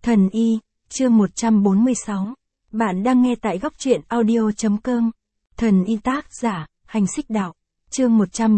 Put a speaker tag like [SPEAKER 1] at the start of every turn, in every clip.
[SPEAKER 1] Thần y, chương 146. Bạn đang nghe tại góc truyện audio.com. Thần y tác giả, Hành Xích Đạo. Chương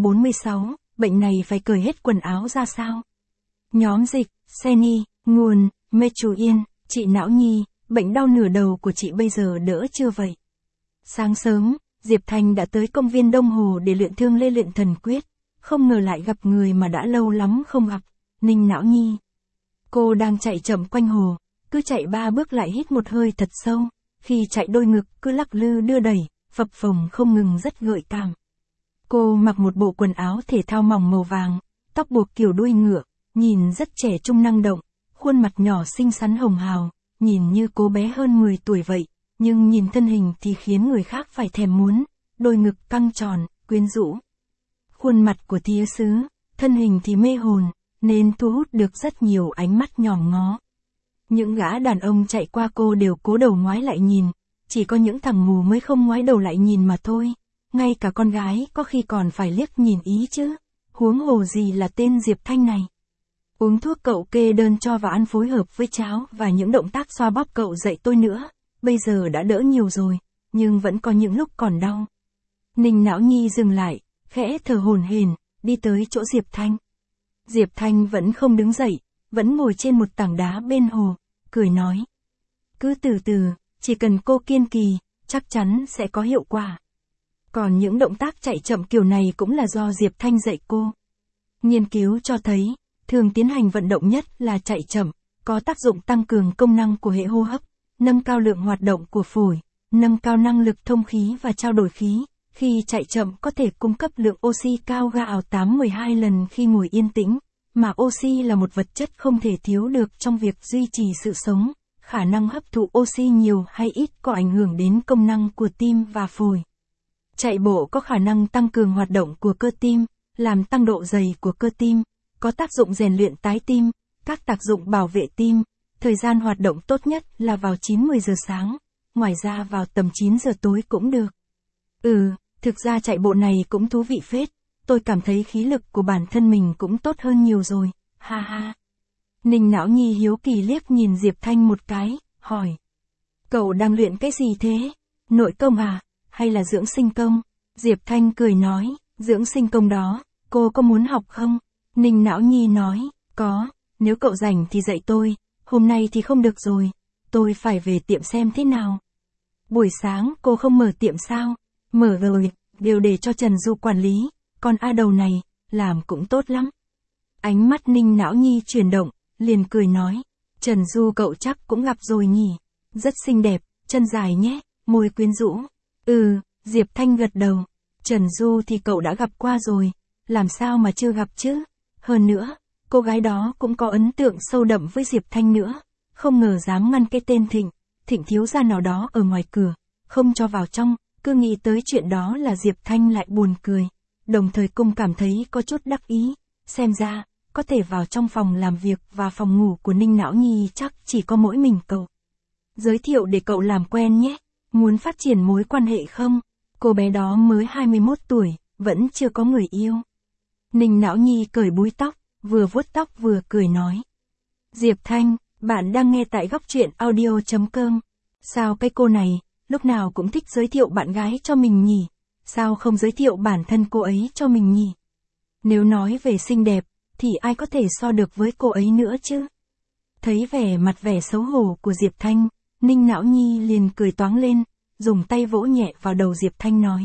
[SPEAKER 1] 146, bệnh này phải cởi hết quần áo ra sao? Nhóm dịch, Seni, nguồn, Mê Chú Yên, chị Não Nhi, bệnh đau nửa đầu của chị bây giờ đỡ chưa vậy? Sáng sớm, Diệp Thanh đã tới công viên Đông Hồ để luyện thương lê luyện thần quyết. Không ngờ lại gặp người mà đã lâu lắm không gặp, Ninh Não Nhi. Cô đang chạy chậm quanh hồ, cứ chạy 3 bước lại hít một hơi thật sâu, khi chạy đôi ngực cứ lắc lư đưa đẩy, phập phồng không ngừng rất gợi cảm. Cô mặc một bộ quần áo thể thao mỏng màu vàng, tóc buộc kiểu đuôi ngựa, nhìn rất trẻ trung năng động, khuôn mặt nhỏ xinh xắn hồng hào, nhìn như cô bé hơn 10 tuổi vậy, nhưng nhìn thân hình thì khiến người khác phải thèm muốn, đôi ngực căng tròn, quyến rũ. Khuôn mặt của thía sứ, thân hình thì mê hồn, nên thu hút được rất nhiều ánh mắt nhòm ngó. Những gã đàn ông chạy qua cô đều cố đầu ngoái lại nhìn, chỉ có những thằng mù mới không ngoái đầu lại nhìn mà thôi, ngay cả con gái có khi còn phải liếc nhìn ý chứ, huống hồ gì là tên Diệp Thanh này. Uống thuốc cậu kê đơn cho và ăn phối hợp với cháo và những động tác xoa bóp cậu dạy tôi nữa, bây giờ đã đỡ nhiều rồi, nhưng vẫn có những lúc còn đau. Ninh Não Nhi dừng lại, khẽ thở hổn hển, đi tới chỗ Diệp Thanh. Diệp Thanh vẫn không đứng dậy, vẫn ngồi trên một tảng đá bên hồ, cười nói. Cứ từ từ, chỉ cần cô kiên trì, chắc chắn sẽ có hiệu quả. Còn những động tác chạy chậm kiểu này cũng là do Diệp Thanh dạy cô. Nghiên cứu cho thấy, thường tiến hành vận động nhất là chạy chậm, có tác dụng tăng cường công năng của hệ hô hấp, nâng cao lượng hoạt động của phổi, nâng cao năng lực thông khí và trao đổi khí. Khi chạy chậm có thể cung cấp lượng oxy cao gạo 8-12 lần khi ngồi yên tĩnh, mà oxy là một vật chất không thể thiếu được trong việc duy trì sự sống, khả năng hấp thụ oxy nhiều hay ít có ảnh hưởng đến công năng của tim và phổi. Chạy bộ có khả năng tăng cường hoạt động của cơ tim, làm tăng độ dày của cơ tim, có tác dụng rèn luyện tái tim, các tác dụng bảo vệ tim, thời gian hoạt động tốt nhất là vào 9-10 giờ sáng, ngoài ra vào tầm 9 giờ tối cũng được. Thực ra chạy bộ này cũng thú vị phết, tôi cảm thấy khí lực của bản thân mình cũng tốt hơn nhiều rồi, ha ha. Ninh Não Nhi hiếu kỳ liếc nhìn Diệp Thanh một cái, hỏi. Cậu đang luyện cái gì thế? Nội công à? Hay là dưỡng sinh công? Diệp Thanh cười nói, dưỡng sinh công đó, cô có muốn học không? Ninh Não Nhi nói, có, nếu cậu rảnh thì dạy tôi, hôm nay thì không được rồi, tôi phải về tiệm xem thế nào. Buổi sáng cô không mở tiệm sao? Mở rồi, đều để cho Trần Du quản lý, còn A Đầu này, làm cũng tốt lắm. Ánh mắt Ninh Não Nhi chuyển động, liền cười nói, Trần Du cậu chắc cũng gặp rồi nhỉ, rất xinh đẹp, chân dài nhé, môi quyến rũ. Diệp Thanh gật đầu, Trần Du thì cậu đã gặp qua rồi, làm sao mà chưa gặp chứ, hơn nữa, cô gái đó cũng có ấn tượng sâu đậm với Diệp Thanh nữa, không ngờ dám ngăn cái tên Thịnh thiếu gia nào đó ở ngoài cửa, không cho vào trong. Cứ nghĩ tới chuyện đó là Diệp Thanh lại buồn cười, đồng thời cũng cảm thấy có chút đắc ý, xem ra, có thể vào trong phòng làm việc và phòng ngủ của Ninh Não Nhi chắc chỉ có mỗi mình cậu. Giới thiệu để cậu làm quen nhé, muốn phát triển mối quan hệ không? Cô bé đó mới 21 tuổi, vẫn chưa có người yêu. Ninh Não Nhi cởi búi tóc, vừa vuốt tóc vừa cười nói. Diệp Thanh, bạn đang nghe tại góc truyện audio.com. Sao cái cô này lúc nào cũng thích giới thiệu bạn gái cho mình nhỉ? Sao không giới thiệu bản thân cô ấy cho mình nhỉ? Nếu nói về xinh đẹp, thì ai có thể so được với cô ấy nữa chứ? Thấy vẻ xấu hổ của Diệp Thanh, Ninh Não Nhi liền cười toáng lên, dùng tay vỗ nhẹ vào đầu Diệp Thanh nói.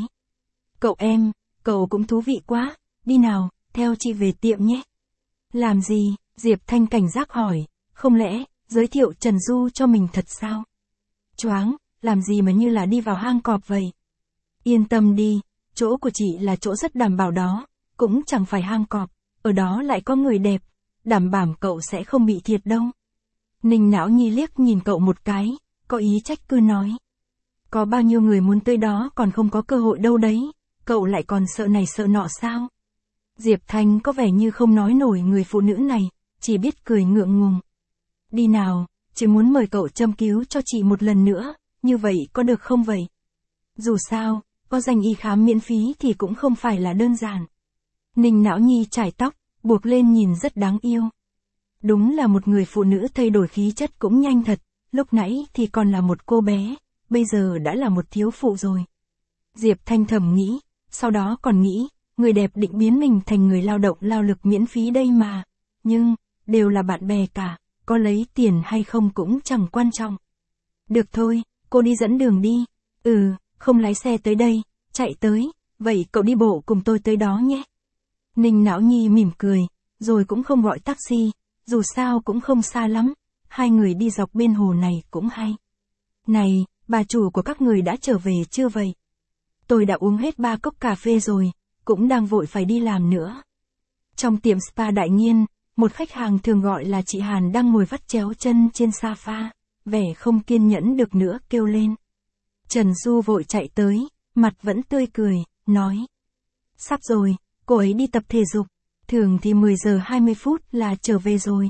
[SPEAKER 1] Cậu cũng thú vị quá, đi nào, theo chị về tiệm nhé. Làm gì? Diệp Thanh cảnh giác hỏi, không lẽ, giới thiệu Trần Du cho mình thật sao? Choáng. Làm gì mà như là đi vào hang cọp vậy? Yên tâm đi, chỗ của chị là chỗ rất đảm bảo đó, cũng chẳng phải hang cọp, ở đó lại có người đẹp, đảm bảo cậu sẽ không bị thiệt đâu. Ninh Não Nhi liếc nhìn cậu một cái, có ý trách cứ nói. Có bao nhiêu người muốn tới đó còn không có cơ hội đâu đấy, cậu lại còn sợ này sợ nọ sao? Diệp Thanh có vẻ như không nói nổi người phụ nữ này, chỉ biết cười ngượng ngùng. Đi nào, chỉ muốn mời cậu châm cứu cho chị một lần nữa. Như vậy có được không vậy? Dù sao, có danh y khám miễn phí thì cũng không phải là đơn giản. Ninh Não Nhi chải tóc, buộc lên nhìn rất đáng yêu. Đúng là một người phụ nữ thay đổi khí chất cũng nhanh thật, lúc nãy thì còn là một cô bé, bây giờ đã là một thiếu phụ rồi. Diệp Thanh thầm nghĩ, sau đó còn nghĩ, người đẹp định biến mình thành người lao động lao lực miễn phí đây mà. Nhưng, đều là bạn bè cả, có lấy tiền hay không cũng chẳng quan trọng. Được thôi, cô đi dẫn đường đi. Không lái xe tới đây, chạy tới, vậy cậu đi bộ cùng tôi tới đó nhé. Ninh Não Nhi mỉm cười, rồi cũng không gọi taxi, dù sao cũng không xa lắm, hai người đi dọc bên hồ này cũng hay. Này, bà chủ của các người đã trở về chưa vậy? Tôi đã uống hết 3 cốc cà phê rồi, cũng đang vội phải đi làm nữa. Trong tiệm spa Đại Nghiên, một khách hàng thường gọi là chị Hàn đang ngồi vắt chéo chân trên sofa, vẻ không kiên nhẫn được nữa kêu lên. Trần Du vội chạy tới, mặt vẫn tươi cười, nói. Sắp rồi, cô ấy đi tập thể dục, thường thì 10 giờ 20 phút là trở về rồi.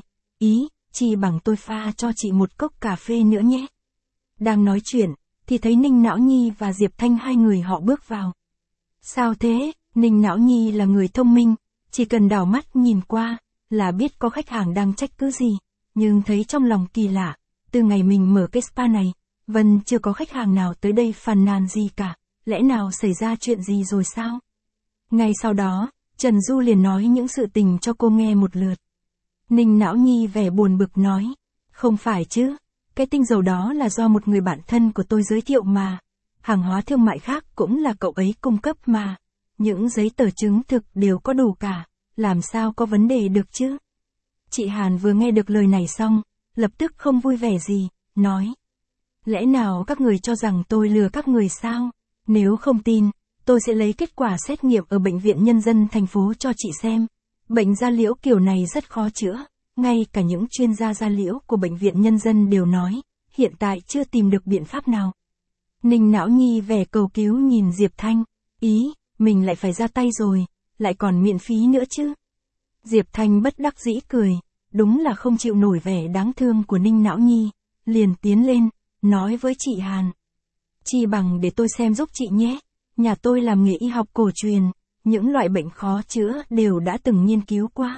[SPEAKER 1] Chi bằng tôi pha cho chị một cốc cà phê nữa nhé. Đang nói chuyện, thì thấy Ninh Não Nhi và Diệp Thanh hai người họ bước vào. Sao thế? Ninh Não Nhi là người thông minh, chỉ cần đảo mắt nhìn qua, là biết có khách hàng đang trách cứ gì, nhưng thấy trong lòng kỳ lạ, từ ngày mình mở cái spa này, Vân chưa có khách hàng nào tới đây phàn nàn gì cả, lẽ nào xảy ra chuyện gì rồi sao? Ngay sau đó, Trần Du liền nói những sự tình cho cô nghe một lượt. Ninh Não Nhi vẻ buồn bực nói, không phải chứ, cái tinh dầu đó là do một người bạn thân của tôi giới thiệu mà, hàng hóa thương mại khác cũng là cậu ấy cung cấp mà, những giấy tờ chứng thực đều có đủ cả, làm sao có vấn đề được chứ? Chị Hàn vừa nghe được lời này xong, lập tức không vui vẻ gì, nói. Lẽ nào các người cho rằng tôi lừa các người sao? Nếu không tin, tôi sẽ lấy kết quả xét nghiệm ở Bệnh viện Nhân dân thành phố cho chị xem. Bệnh da liễu kiểu này rất khó chữa, ngay cả những chuyên gia da liễu của Bệnh viện Nhân dân đều nói, hiện tại chưa tìm được biện pháp nào. Ninh Não Nhi vẻ cầu cứu nhìn Diệp Thanh, mình lại phải ra tay rồi, lại còn miễn phí nữa chứ. Diệp Thanh bất đắc dĩ cười, đúng là không chịu nổi vẻ đáng thương của Ninh Não Nhi, liền tiến lên, nói với chị Hàn. Chi bằng để tôi xem giúp chị nhé, nhà tôi làm nghề y học cổ truyền, những loại bệnh khó chữa đều đã từng nghiên cứu qua.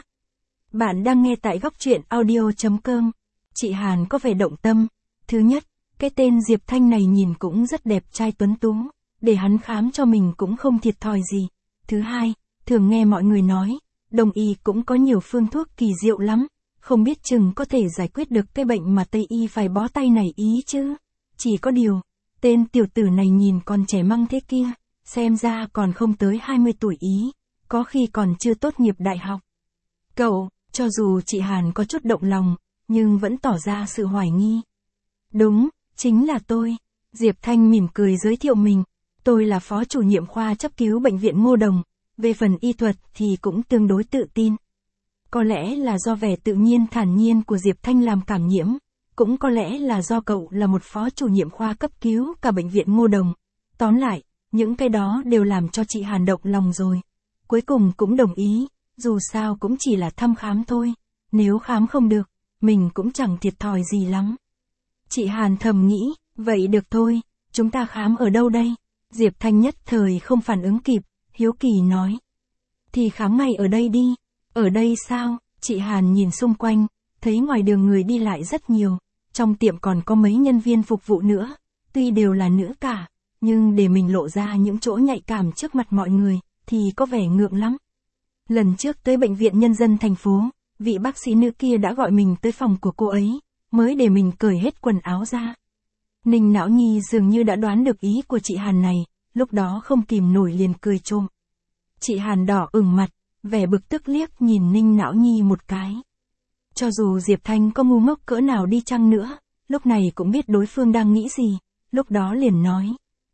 [SPEAKER 1] Bạn đang nghe tại góc truyện audio.com. Chị Hàn có vẻ động tâm. Thứ nhất, cái tên Diệp Thanh này nhìn cũng rất đẹp trai tuấn tú, để hắn khám cho mình cũng không thiệt thòi gì. Thứ hai, thường nghe mọi người nói, Đông y cũng có nhiều phương thuốc kỳ diệu lắm, không biết chừng có thể giải quyết được cái bệnh mà Tây y phải bó tay này chứ. Chỉ có điều, tên tiểu tử này nhìn còn trẻ măng thế kia, xem ra còn không tới 20 tuổi có khi còn chưa tốt nghiệp đại học. Cậu, cho dù chị Hàn có chút động lòng, nhưng vẫn tỏ ra sự hoài nghi. Đúng, chính là tôi. Diệp Thanh mỉm cười giới thiệu mình. Tôi là phó chủ nhiệm khoa cấp cứu bệnh viện Ngô Đồng, về phần y thuật thì cũng tương đối tự tin. Có lẽ là do vẻ tự nhiên thản nhiên của Diệp Thanh làm cảm nhiễm, cũng có lẽ là do cậu là một phó chủ nhiệm khoa cấp cứu cả bệnh viện Ngô Đồng. Tóm lại, những cái đó đều làm cho chị Hàn động lòng rồi. Cuối cùng cũng đồng ý, dù sao cũng chỉ là thăm khám thôi, nếu khám không được, mình cũng chẳng thiệt thòi gì lắm. Chị Hàn thầm nghĩ, vậy được thôi, chúng ta khám ở đâu đây? Diệp Thanh nhất thời không phản ứng kịp, hiếu kỳ nói. Thì khám ngay ở đây đi. Ở đây sao? Chị Hàn nhìn xung quanh, thấy ngoài đường người đi lại rất nhiều, trong tiệm còn có mấy nhân viên phục vụ nữa, tuy đều là nữ cả, nhưng để mình lộ ra những chỗ nhạy cảm trước mặt mọi người, thì có vẻ ngượng lắm. Lần trước tới Bệnh viện Nhân dân thành phố, vị bác sĩ nữ kia đã gọi mình tới phòng của cô ấy, mới để mình cởi hết quần áo ra. Ninh Não Nhi dường như đã đoán được ý của chị Hàn này, lúc đó không kìm nổi liền cười trộm. Chị Hàn đỏ ửng mặt, vẻ bực tức liếc nhìn Ninh Não Nhi một cái. Cho dù Diệp Thanh có ngu ngốc cỡ nào đi chăng nữa, lúc này cũng biết đối phương đang nghĩ gì, lúc đó liền nói.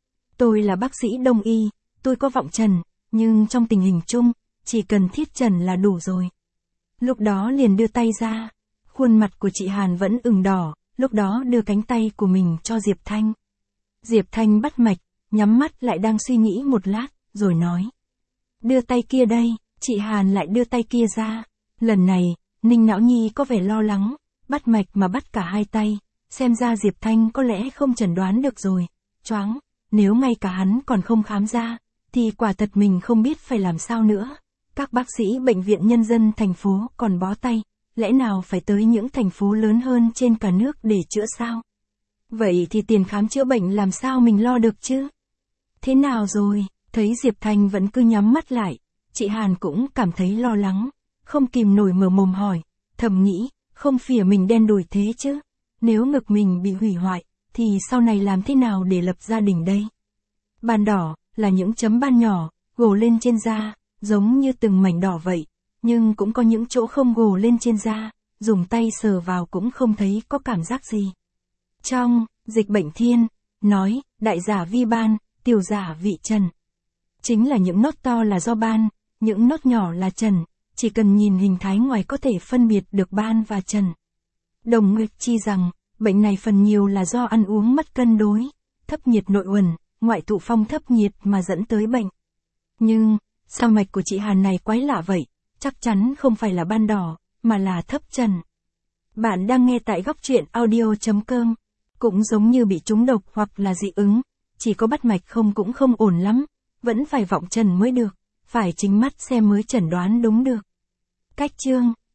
[SPEAKER 1] Tôi là bác sĩ Đông y, tôi có vọng trần, nhưng trong tình hình chung, chỉ cần thiết trần là đủ rồi. Lúc đó liền đưa tay ra, khuôn mặt của chị Hàn vẫn ửng đỏ, lúc đó đưa cánh tay của mình cho Diệp Thanh. Diệp Thanh bắt mạch, nhắm mắt lại đang suy nghĩ một lát, rồi nói. Đưa tay kia đây, chị Hàn lại đưa tay kia ra. Lần này, Ninh Não Nhi có vẻ lo lắng, bắt mạch mà bắt cả hai tay, xem ra Diệp Thanh có lẽ không chẩn đoán được rồi. Choáng, nếu ngay cả hắn còn không khám ra, thì quả thật mình không biết phải làm sao nữa. Các bác sĩ Bệnh viện Nhân dân thành phố còn bó tay, lẽ nào phải tới những thành phố lớn hơn trên cả nước để chữa sao? Vậy thì tiền khám chữa bệnh làm sao mình lo được chứ? Thế nào rồi? Thấy Diệp Thành vẫn cứ nhắm mắt lại, chị Hàn cũng cảm thấy lo lắng, không kìm nổi mở mồm hỏi, thầm nghĩ, không phỉa mình đen đủi thế chứ? Nếu ngực mình bị hủy hoại, thì sau này làm thế nào để lập gia đình đây? Ban đỏ, là những chấm ban nhỏ, gồ lên trên da, giống như từng mảnh đỏ vậy, nhưng cũng có những chỗ không gồ lên trên da, dùng tay sờ vào cũng không thấy có cảm giác gì. Trong Dịch Bệnh Thiên, nói, đại giả vi ban, tiểu giả vị trần. Chính là những nốt to là do ban, những nốt nhỏ là trần, chỉ cần nhìn hình thái ngoài có thể phân biệt được ban và trần. Đồng Nguyệt chi rằng, bệnh này phần nhiều là do ăn uống mất cân đối, thấp nhiệt nội uẩn, ngoại thụ phong thấp nhiệt mà dẫn tới bệnh. Nhưng, sao mạch của chị Hàn này quái lạ vậy, chắc chắn không phải là ban đỏ, mà là thấp trần. Bạn đang nghe tại góc truyện audio.com, cũng giống như bị trúng độc hoặc là dị ứng, chỉ có bắt mạch không cũng không ổn lắm, vẫn phải vọng trần mới được, phải chính mắt xem mới chẩn đoán đúng được. Cách chương